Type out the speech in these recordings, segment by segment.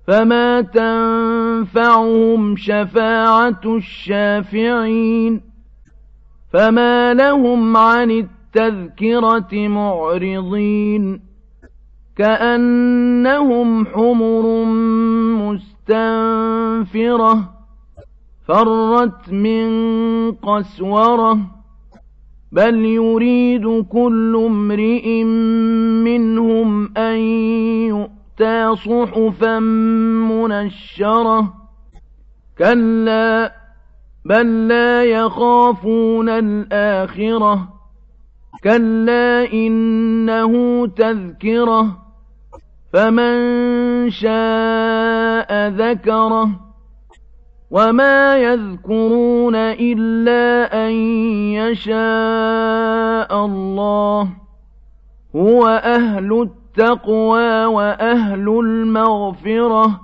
فما تنفعهم شفاعة الشافعين فما لهم عن التذكرة معرضين كأنهم حمر مستنفرة فرت من قسورة بل يريد كل امرئ منهم أن يؤتى صحفا منشرة كلا بل لا يخافون الآخرة كلا إنه تذكرة فمن شاء ذكره وما يذكرون إلا أن يشاء الله هو أهل التقوى وأهل المغفرة.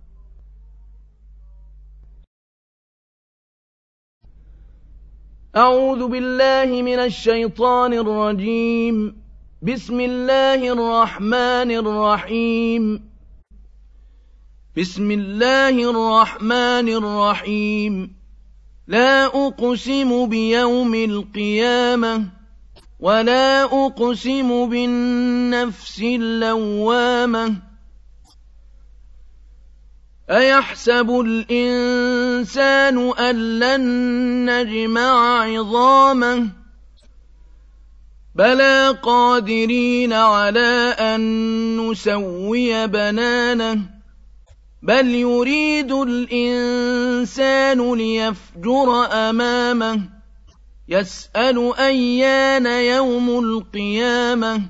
أعوذ بالله من الشيطان الرجيم. بسم الله الرحمن الرحيم. بسم الله الرحمن الرحيم. لا أقسم بيوم القيامة ولا أقسم بالنفس اللوامة أيحسب الإنسان أن لن نجمع عظامه بلى قادرين على أن نسوي بنانه بل يريد الإنسان ليفجر أمامه يسأل أيان يوم القيامة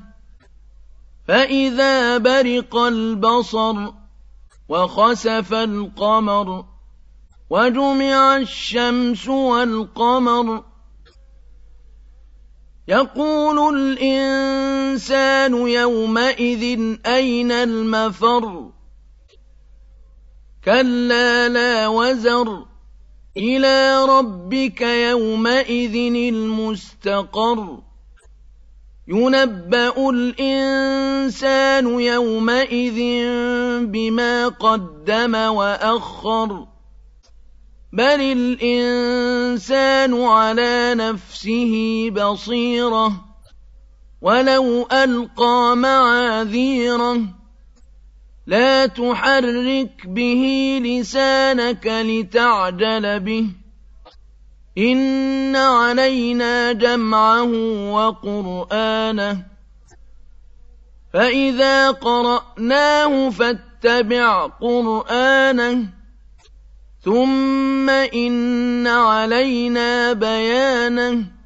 فإذا برق البصر وخسف القمر وجمع الشمس والقمر يقول الإنسان يومئذ أين المفر كلا لا وزر إلى ربك يومئذ المستقر ينبأ الإنسان يومئذ بما قدم وأخر بل الإنسان على نفسه بصيرة ولو ألقى معاذيره لا تحرك به لسانك لتعجل به إن علينا جمعه وقرآنه فإذا قرأناه فاتبع قرآنه ثم إن علينا بيانه